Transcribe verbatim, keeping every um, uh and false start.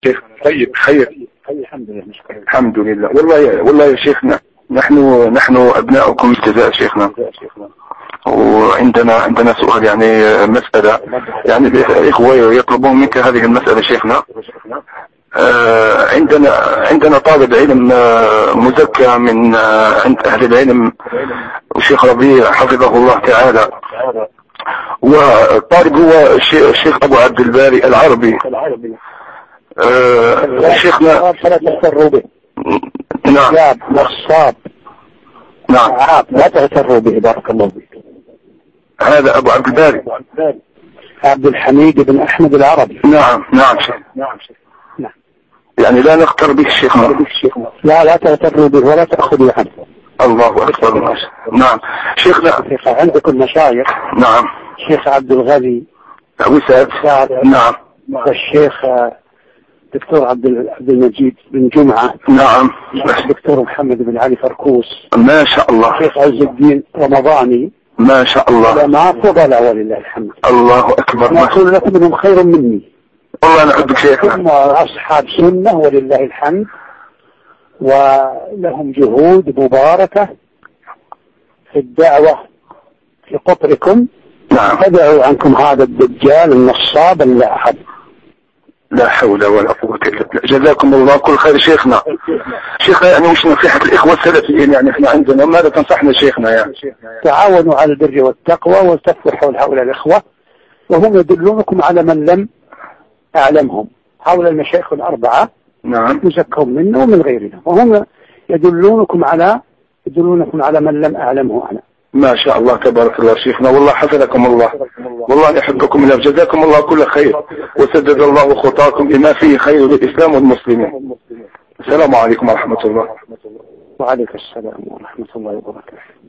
شيخ طيب خير. الحمد لله نشكر. الحمد لله. والله والله يا شيخنا نحن نحن أبناؤكم الجزاء شيخنا، وعندنا عندنا سؤال يعني مسألة يعني الإخوة يطلبون منك هذه المسألة شيخنا. آه عندنا عندنا طالب علم آه مزكى من آه عند أهل العلم الشيخ ربيع حفظه الله تعالى، والطالب هو الشيخ أبو عبد الباري العربي. آه شيخنا فلا تغتروا به. نعم نصاب. نعم لا تغتروا به. بارك الله فيك. هذا أبو عبد الباري عبد الحميد بن أحمد العربي. نعم نعم شيخ. نعم شيخ. نعم. يعني لا نغتر به شيخنا. لا لا تغتروا به ولا تأخذوا عنه. الله أكبر. نعم شيخنا عندكم مشايخ. نعم الشيخ عبد الغني أبو سعد. نعم. والشيخ دكتور عبد عبد المجيد بن جمعة. نعم. الدكتور محمد بن علي فركوس. ما شاء الله. الشيخ عز الدين رمضاني. ما شاء الله. ما فضل ولله الحمد. الله أكبر. ما أقول لكم منهم خير مني. والله أنا أحبك شيخنا. هم أصحاب سنة ولله الحمد، ولهم جهود مباركة في الدعوة في قطركم. نعم. فدعوا عنكم هذا الدجال النصاب لا أحد. لا حول ولا قوة إلا بالله. جزاكم الله كل خير شيخنا. شيخنا يعني وش نصيحة الإخوة السلفيين يعني احنا عندنا ماذا تنصحنا شيخنا يعني؟ تعاونوا على البر والتقوى والتفوا حول هؤلاء الإخوة، وهم يدلونكم على من لم أعلمهم. هؤلاء المشايخ الأربعة نعم يزكون منا ومن غيرنا، وهم يدلونكم على يدلونكم على من لم أعلمه أنا. ما شاء الله تبارك الله شيخنا. والله حفظكم الله. والله يحبكم الله. جزاكم الله كل خير وسدد الله خطاكم بما فيه خير للإسلام والمسلمين. السلام عليكم ورحمة الله. وعليكم السلام ورحمة الله وبركاته.